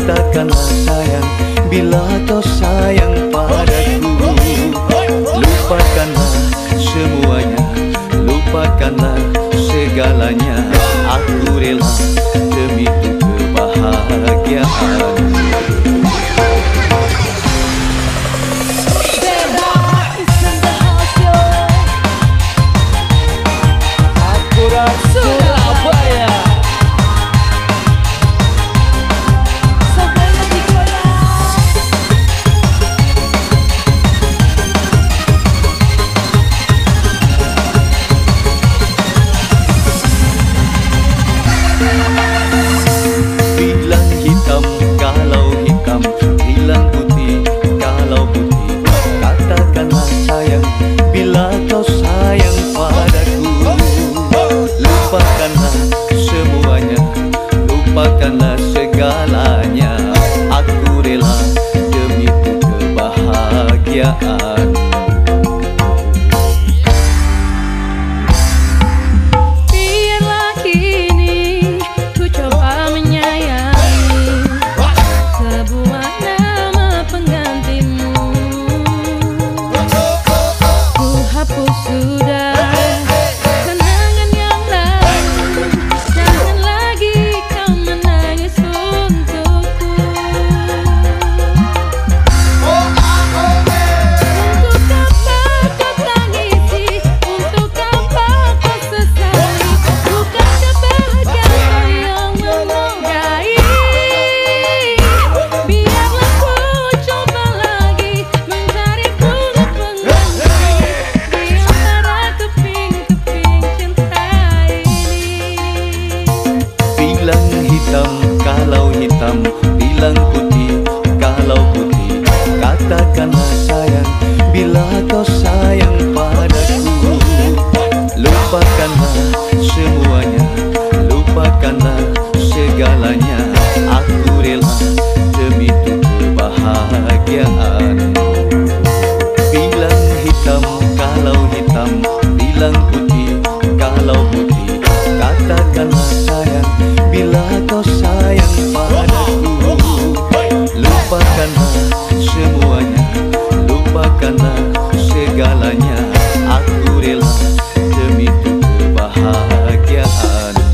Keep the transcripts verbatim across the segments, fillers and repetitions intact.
Katakanlah sayang, bila kau sayang padaku. Lupakanlah semuanya, lupakanlah segalanya. Aku rela demi itu kebahagiaan. Bilang hitam kalau hitam, bilang putih kalau putih. Katakanlah sayang, bila kau sayang padaku. Lupakanlah semuanya, lupakanlah segalanya. Aku rela demi itu kebahagiaan. Kalau hitam, bilang putih kalau putih. Katakanlah sayang, bila kau sayang padaku. Lupakanlah semuanya, lupakanlah segalanya. Aku rela demi itu kebahagiaan. Bilang hitam kalau hitam, bilang putih kalau putih. Katakanlah sayang, bila kau sayang padaku. Lupakanlah semuanya, lupakanlah segalanya. Aku rela demi itu kebahagiaan.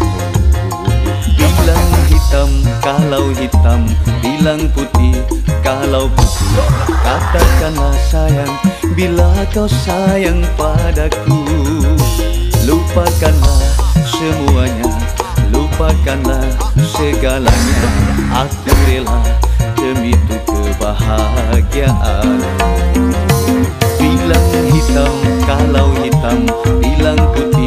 Bilang hitam kalau hitam, bilang putih kalau putih. Katakanlah sayang, bila kau sayang padaku. Lupakanlah semuanya, lupakanlah segalanya. Aku rela demi itu kebahagiaan. Bilang hitam kalau hitam, bilang putih